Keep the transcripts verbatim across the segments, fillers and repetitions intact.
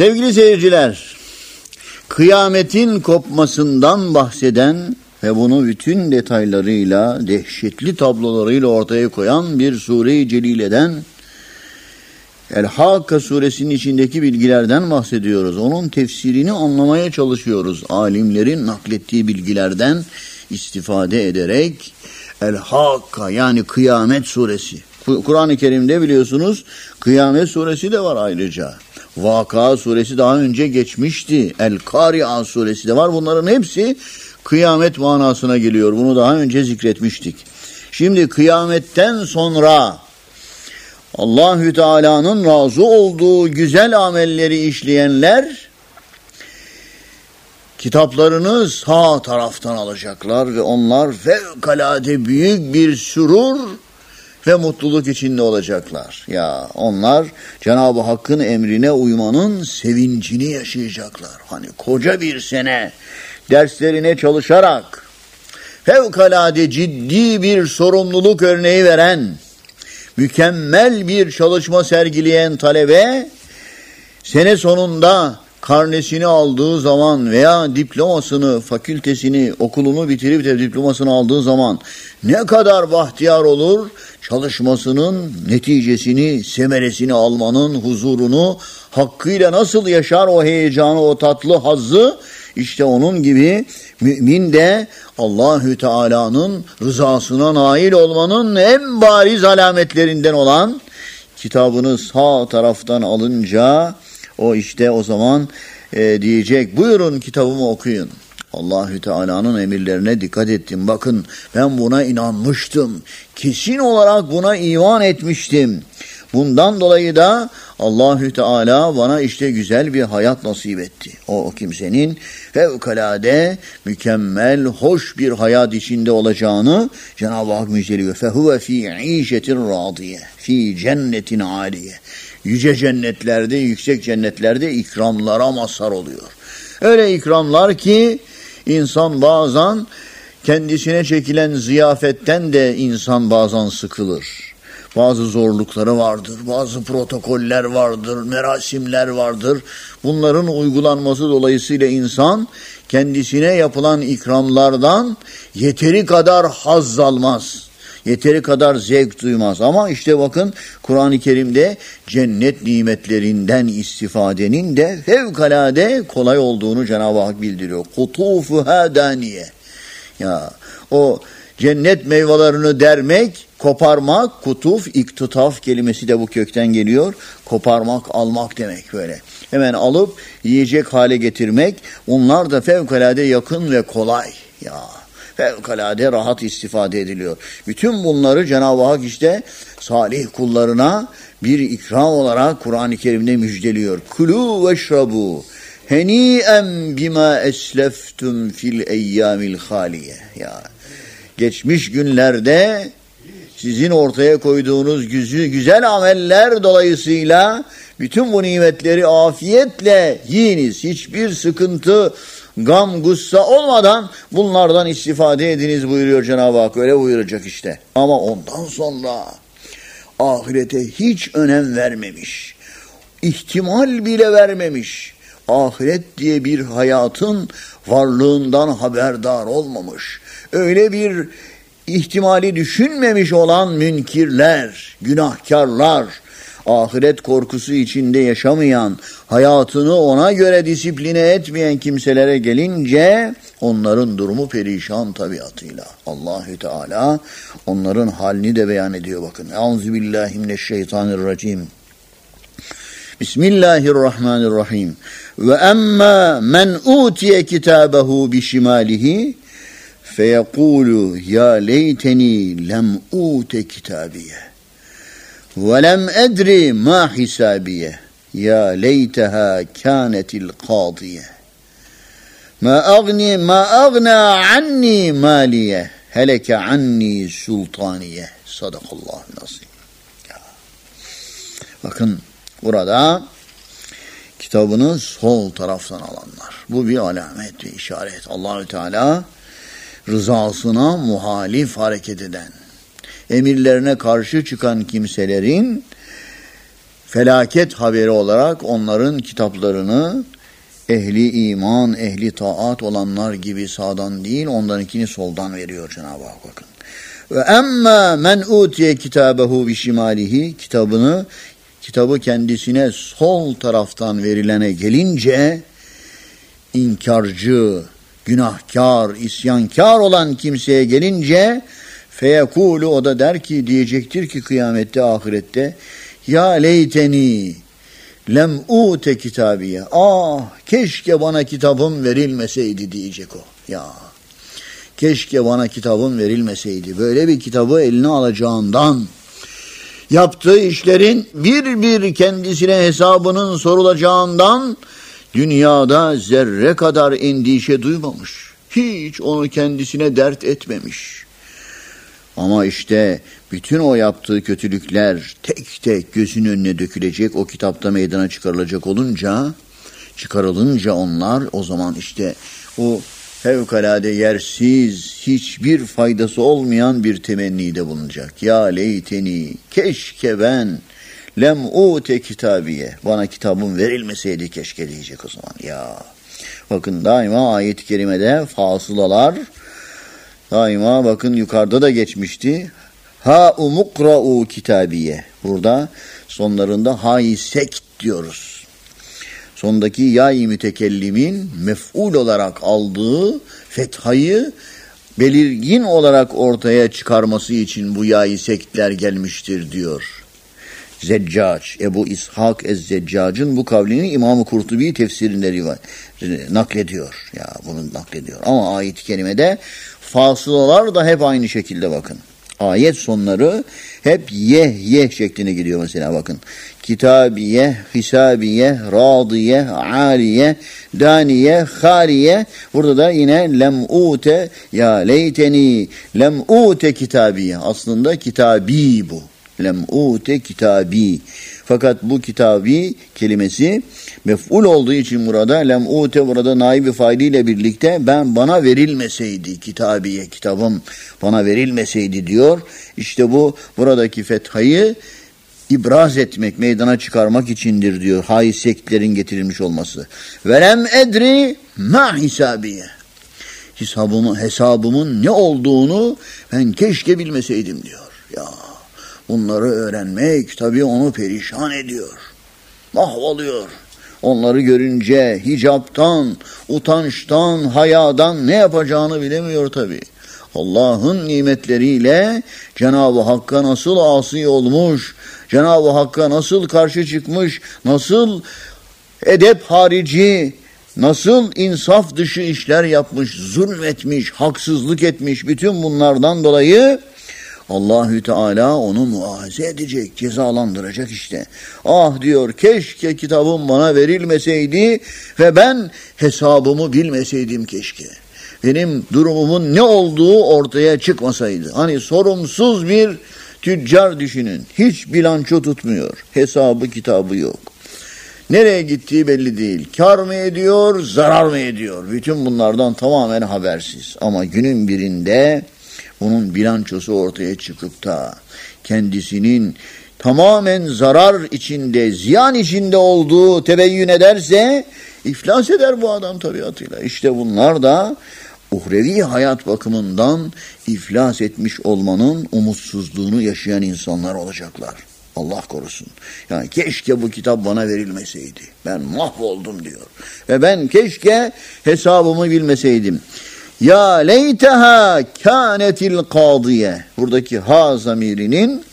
Sevgili seyirciler, kıyametin kopmasından bahseden ve bunu bütün detaylarıyla, dehşetli tablolarıyla ortaya koyan bir sure-i celileden, El-Hakka suresinin içindeki bilgilerden bahsediyoruz. Onun tefsirini anlamaya çalışıyoruz. Alimlerin naklettiği bilgilerden istifade ederek El-Hakka yani Kıyamet suresi. Kur'an-ı Kerim'de biliyorsunuz Kıyamet suresi de var ayrıca. Vakıa suresi daha önce geçmişti. El-Kari'a suresi de var. Bunların hepsi kıyamet manasına geliyor. Bunu daha önce zikretmiştik. Şimdi kıyametten sonra Allahü Teala'nın razı olduğu güzel amelleri işleyenler kitaplarını sağ taraftan alacaklar ve onlar fevkalade büyük bir sürur ve mutluluk içinde olacaklar. Ya onlar Cenab-ı Hakk'ın emrine uymanın sevincini yaşayacaklar. Hani koca bir sene derslerine çalışarak fevkalade ciddi bir sorumluluk örneği veren, mükemmel bir çalışma sergileyen talebe sene sonunda karnesini aldığı zaman veya diplomasını, fakültesini, okulunu bitirip de diplomasını aldığı zaman ne kadar bahtiyar olur, çalışmasının neticesini, semeresini almanın huzurunu hakkıyla nasıl yaşar, o heyecanı, o tatlı hazzı, işte onun gibi mümin de Allahü Teala'nın rızasına nail olmanın en bariz alametlerinden olan kitabını sağ taraftan alınca o işte o zaman e, diyecek, buyurun kitabımı okuyun. Allahü Teala'nın emirlerine dikkat ettim. Bakın ben buna inanmıştım. Kesin olarak buna iman etmiştim. Bundan dolayı da Allahü Teala bana işte güzel bir hayat nasip etti. O, o kimsenin fevkalade, mükemmel, hoş bir hayat içinde olacağını Cenab-ı Hak müjdeliyor. فَهُوَ ف۪ي عِيشَةٍ رَاضِيَةٍ ف۪ي cennetin عَالِيَةٍ. Yüce cennetlerde, yüksek cennetlerde ikramlara mazhar oluyor. Öyle ikramlar ki insan bazen kendisine çekilen ziyafetten de insan bazen sıkılır. Bazı zorlukları vardır, bazı protokoller vardır, merasimler vardır. Bunların uygulanması dolayısıyla insan kendisine yapılan ikramlardan yeteri kadar haz almaz. Yeteri kadar zevk duymaz. Ama işte bakın Kur'an-ı Kerim'de cennet nimetlerinden istifadenin de fevkalade kolay olduğunu Cenab-ı Hak bildiriyor. Kutufuha daniye. Ya o cennet meyvelerini dermek, koparmak, kutuf, iktitaf kelimesi de bu kökten geliyor. Koparmak, almak demek böyle. Hemen alıp yiyecek hale getirmek, onlar da fevkalade yakın ve kolay. Ya fevkalade rahat istifade ediliyor. Bütün bunları Cenab-ı Hak işte salih kullarına bir ikram olarak Kur'an-ı Kerim'de müjdeliyor. Kulu veşrabu heni'en bima esleftum fil eyyamil haliye. Ya geçmiş günlerde sizin ortaya koyduğunuz güzel ameller dolayısıyla bütün bu nimetleri afiyetle yiyiniz. Hiçbir sıkıntı, gam, gussa olmadan bunlardan istifade ediniz buyuruyor Cenab-ı Hak. Öyle buyuracak işte. Ama ondan sonra ahirete hiç önem vermemiş. İhtimal bile vermemiş. Ahiret diye bir hayatın varlığından haberdar olmamış. Öyle bir ihtimali düşünmemiş olan münkirler, günahkarlar, ahiret korkusu içinde yaşamayan, hayatını ona göre disipline etmeyen kimselere gelince onların durumu perişan tabiatıyla. Allahü Teala onların halini de beyan ediyor bakın. Euzubillahimineşşeytanirracim. Bismillahirrahmanirrahim. Ve emmâ men utiye kitabehu bişimalihi feyekulu ya leyteni lem ute kitabiye ve lem edri ma hisabiye ya leyteha kânetil kâdiye ma agni ma agna anni maliye heleke anni sultaniye. Sadakallahu nazim. Bakın burada kitabını sol taraftan alanlar. Bu bir alamet ve işaret. Allahü Teala rızasına muhalif hareket eden, emirlerine karşı çıkan kimselerin felaket haberi olarak onların kitaplarını ehli iman, ehli taat olanlar gibi sağdan değil, onlarınkini soldan veriyor Cenab-ı Hak, bakın. Ve emmâ men utiye kitabehu bişimalihi, kitabını, kitabı kendisine sol taraftan verilene gelince, inkarcı, günahkar, isyankar olan kimseye gelince, feyekulu, o da der ki, diyecektir ki kıyamette, ahirette, ya leyteni lem ute kitabiye, ah keşke bana kitabım verilmeseydi diyecek o. Ya keşke bana kitabım verilmeseydi. Böyle bir kitabı eline alacağından, yaptığı işlerin bir bir kendisine hesabının sorulacağından dünyada zerre kadar endişe duymamış. Hiç onu kendisine dert etmemiş. Ama işte bütün o yaptığı kötülükler tek tek gözünün önüne dökülecek, o kitapta meydana çıkarılacak olunca, çıkarılınca onlar, o zaman işte o fevkalade yersiz, hiçbir faydası olmayan bir temennide bulunacak. Ya leyteni, keşke ben lem ute kitabiye, bana kitabım verilmeseydi keşke diyecek o zaman. Ya bakın, daima ayet-i kerimede fasılalar, daima bakın yukarıda da geçmişti. Ha umukra'u kitabiye. Burada sonlarında ha-i sekt diyoruz. Sondaki ya-i mütekellimin mef'ul olarak aldığı fethayı belirgin olarak ortaya çıkarması için bu ya-i sektler gelmiştir diyor. Zeccac, Ebu İshak Ez-Zeccac'ın bu kavlini İmam-ı Kurtubi tefsirinde rivayet naklediyor. Ya bunu naklediyor. Ama ayet-i kerimede fasılalar da hep aynı şekilde bakın. Ayet sonları hep yeh yeh şekline gidiyor mesela bakın. Kitabiye, hisabiye, radiye, aliye, daniye, hariye. Burada da yine lem ute, ya leyteni lem ute kitabiye. Aslında kitabi bu. Lem ute kitabi. Fakat bu kitabi kelimesi mef'ul olduğu için burada lem ute, burada naibi failiyle birlikte ben bana verilmeseydi, kitabiye, kitabım bana verilmeseydi diyor. İşte bu buradaki fethayı ibraz etmek, meydana çıkarmak içindir diyor. Haiseklerin getirilmiş olması. Velem edri ma hisabiye. Hesabımın, hesabımın ne olduğunu ben keşke bilmeseydim diyor. Ya bunları öğrenmek tabii onu perişan ediyor. Mahvoluyor. Onları görünce hicaptan, utançtan, hayadan ne yapacağını bilemiyor tabii. Allah'ın nimetleriyle Cenab-ı Hakk'a nasıl asi olmuş, Cenab-ı Hakk'a nasıl karşı çıkmış, nasıl edep harici, nasıl insaf dışı işler yapmış, zulmetmiş, haksızlık etmiş, bütün bunlardan dolayı Allahü Teala onu muahaze edecek, cezalandıracak işte. Ah diyor, keşke kitabım bana verilmeseydi ve ben hesabımı bilmeseydim keşke. Benim durumumun ne olduğu ortaya çıkmasaydı. Hani sorumsuz bir tüccar düşünün. Hiç bilanço tutmuyor. Hesabı kitabı yok. Nereye gittiği belli değil. Kar mı ediyor, zarar mı ediyor? Bütün bunlardan tamamen habersiz. Ama günün birinde bunun bilançosu ortaya çıkıp da kendisinin tamamen zarar içinde, ziyan içinde olduğu tebeyyün ederse iflas eder bu adam tabiatıyla. İşte bunlar da uhrevi hayat bakımından iflas etmiş olmanın umutsuzluğunu yaşayan insanlar olacaklar. Allah korusun. Yani keşke bu kitap bana verilmeseydi. Ben mahvoldum diyor. Ve ben keşke hesabımı bilmeseydim. Ya leyteha kânetil kâdiye. Buradaki ha zamirinin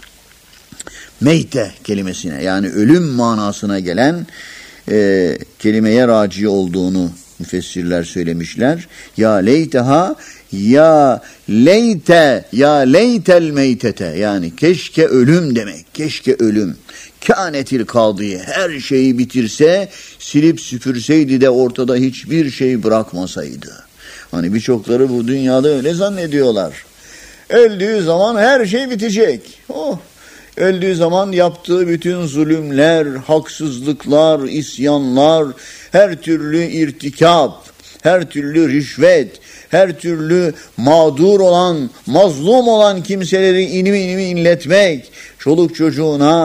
meyte kelimesine, yani ölüm manasına gelen e, kelimeye raci olduğunu müfessirler söylemişler. Ya leyteha, ya leyte, ya leytel meytete, yani keşke ölüm demek, keşke ölüm. Kânetil kâdiye, her şeyi bitirse, silip süpürseydi de ortada hiçbir şey bırakmasaydı. Hani birçokları bu dünyada öyle zannediyorlar. Öldüğü zaman her şey bitecek. Oh, öldüğü zaman yaptığı bütün zulümler, haksızlıklar, isyanlar, her türlü irtikap, her türlü rüşvet, her türlü mağdur olan, mazlum olan kimseleri inimi inimi inletmek, çoluk çocuğuna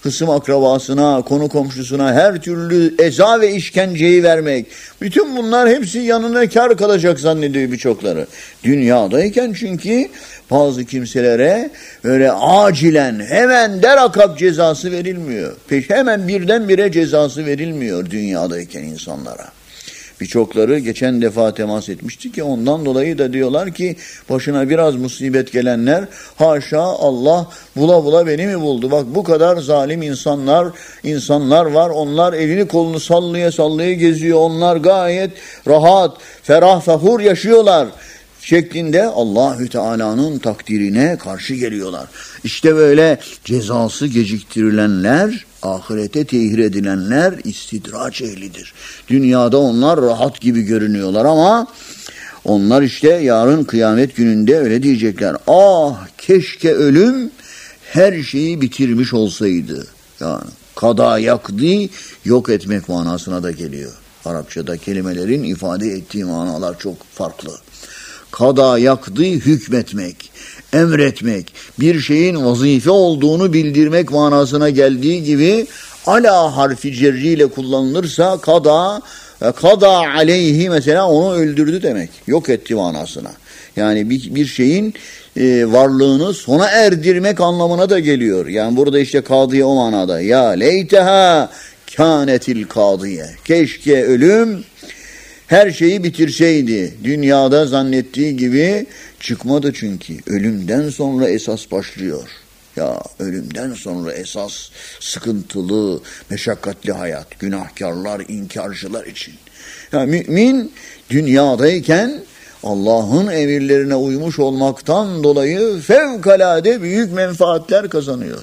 hısım akrabasına, konu komşusuna her türlü eza ve işkenceyi vermek. Bütün bunlar hepsi yanına kar kalacak zannediyor birçokları. Dünyadayken çünkü bazı kimselere öyle acilen hemen derakap cezası verilmiyor. Peş hemen birdenbire cezası verilmiyor dünyadayken insanlara. Birçokları geçen defa temas etmişti ki ondan dolayı da diyorlar ki başına biraz musibet gelenler haşa Allah bula bula beni mi buldu? Bak bu kadar zalim insanlar insanlar var. Onlar elini kolunu sallaya sallaya geziyor. Onlar gayet rahat, ferah, fahur yaşıyorlar şeklinde Allahü Teala'nın takdirine karşı geliyorlar. İşte böyle cezası geciktirilenler, ahirete tehir edilenler istidraç ehlidir. Dünyada onlar rahat gibi görünüyorlar ama onlar işte yarın kıyamet gününde öyle diyecekler. Ah keşke ölüm her şeyi bitirmiş olsaydı. Yani kada yakdi yok etmek manasına da geliyor. Arapçada kelimelerin ifade ettiği manalar çok farklı. Kada yakdı hükmetmek, emretmek, bir şeyin vazife olduğunu bildirmek manasına geldiği gibi ala harfi cerriyle kullanılırsa kada, kada aleyhi mesela onu öldürdü demek, yok etti manasına. Yani bir, bir şeyin e, varlığını sona erdirmek anlamına da geliyor. Yani burada işte kadıya o manada. Ya leyteha kânetil kadıye. Keşke ölüm her şeyi bitirseydi. Dünyada zannettiği gibi çıkmadı çünkü. Ölümden sonra esas başlıyor. Ya ölümden sonra esas sıkıntılı, meşakkatli hayat. Günahkarlar, inkarcılar için. Ya mümin dünyadayken Allah'ın emirlerine uymuş olmaktan dolayı fevkalade büyük menfaatler kazanıyor.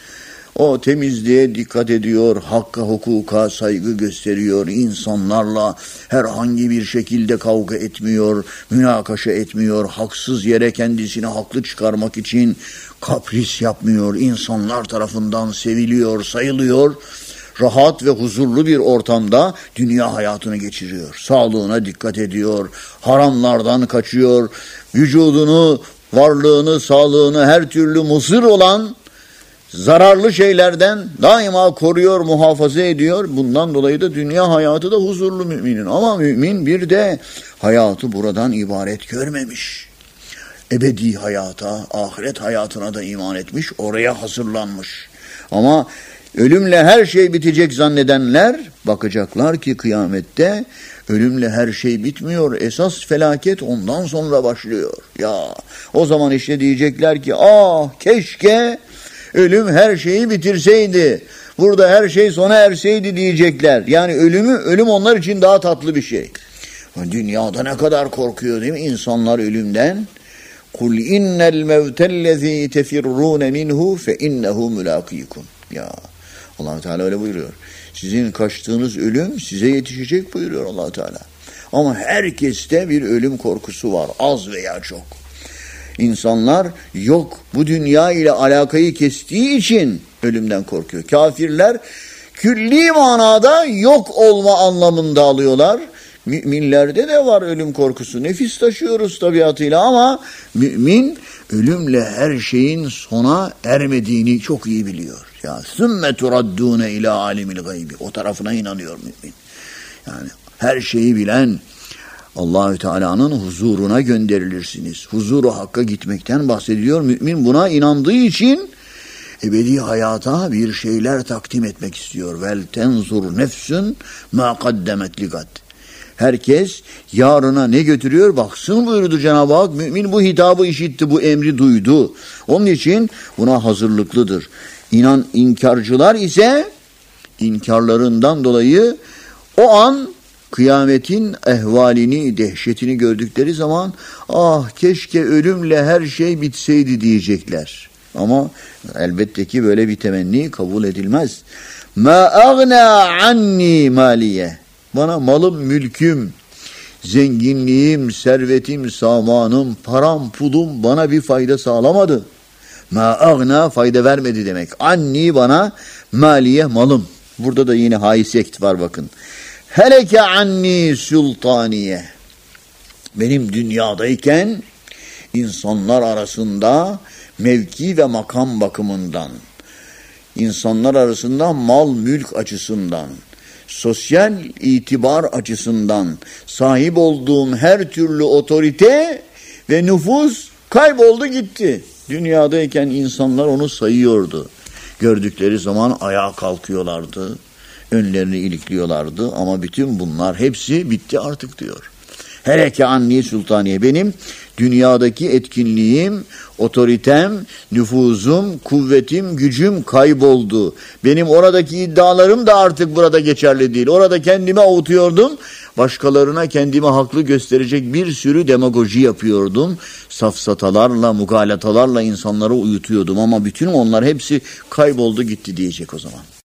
O temizliğe dikkat ediyor, hakka hukuka saygı gösteriyor, insanlarla herhangi bir şekilde kavga etmiyor, münakaşa etmiyor, haksız yere kendisini haklı çıkarmak için kapris yapmıyor, insanlar tarafından seviliyor, sayılıyor, rahat ve huzurlu bir ortamda dünya hayatını geçiriyor. Sağlığına dikkat ediyor, haramlardan kaçıyor, vücudunu, varlığını, sağlığını her türlü muzır olan zararlı şeylerden daima koruyor, muhafaza ediyor. Bundan dolayı da dünya hayatı da huzurlu müminin. Ama mümin bir de hayatı buradan ibaret görmemiş. Ebedi hayata, ahiret hayatına da iman etmiş, oraya hazırlanmış. Ama ölümle her şey bitecek zannedenler bakacaklar ki kıyamette ölümle her şey bitmiyor. Esas felaket ondan sonra başlıyor. Ya o zaman işte diyecekler ki ah keşke ölüm her şeyi bitirseydi. Burada her şey sona erseydi diyecekler. Yani ölümü ölüm onlar için daha tatlı bir şey. Dünyada ne kadar korkuyor değil mi insanlar ölümden? Kul innel mevtellezî tefirrûne minhu fe innehu mulâkîkum. Ya Allah Teala öyle buyuruyor. Sizin kaçtığınız ölüm size yetişecek buyuruyor Allah Teala. Ama herkeste bir ölüm korkusu var, az veya çok. İnsanlar yok bu dünya ile alakayı kestiği için ölümden korkuyor. Kafirler külli manada yok olma anlamında alıyorlar. Müminlerde de var ölüm korkusu. Nefis taşıyoruz tabiatıyla ama mümin ölümle her şeyin sona ermediğini çok iyi biliyor. Ya sümme turaddune ila alimil gaybi. O tarafına inanıyor mümin. Yani her şeyi bilen Allahü Teala'nın huzuruna gönderilirsiniz. Huzuru hakka gitmekten bahsediyor. Mümin buna inandığı için ebedi hayata bir şeyler takdim etmek istiyor. Vel tenzur nefsün ma kaddemet ligad. Herkes yarına ne götürüyor baksın buyurdu Cenab-ı Hak. Mümin bu hitabı işitti, bu emri duydu. Onun için buna hazırlıklıdır. İnan inkarcılar ise inkarlarından dolayı o an kıyametin ehvalini, dehşetini gördükleri zaman ah keşke ölümle her şey bitseydi diyecekler. Ama elbette ki böyle bir temenni kabul edilmez. Ma agna anni maliye. Bana malım, mülküm, zenginliğim, servetim, samanım, param, pulum bana bir fayda sağlamadı. Ma agna fayda vermedi demek. Anni bana maliye malım. Burada da yine haysiyet var bakın. Heleke anni sultaniye. Benim dünyadayken insanlar arasında mevki ve makam bakımından insanlar arasında mal mülk açısından, sosyal itibar açısından sahip olduğum her türlü otorite ve nüfuz kayboldu gitti. Dünyadayken insanlar onu sayıyordu. Gördükleri zaman ayağa kalkıyorlardı. Önlerini ilikliyorlardı ama bütün bunlar hepsi bitti artık diyor. Hele anni sultaniye, benim dünyadaki etkinliğim, otoritem, nüfuzum, kuvvetim, gücüm kayboldu. Benim oradaki iddialarım da artık burada geçerli değil. Orada kendimi avutuyordum. Başkalarına kendimi haklı gösterecek bir sürü demagoji yapıyordum. Safsatalarla, mugalatalarla insanları uyutuyordum ama bütün onlar hepsi kayboldu gitti diyecek o zaman.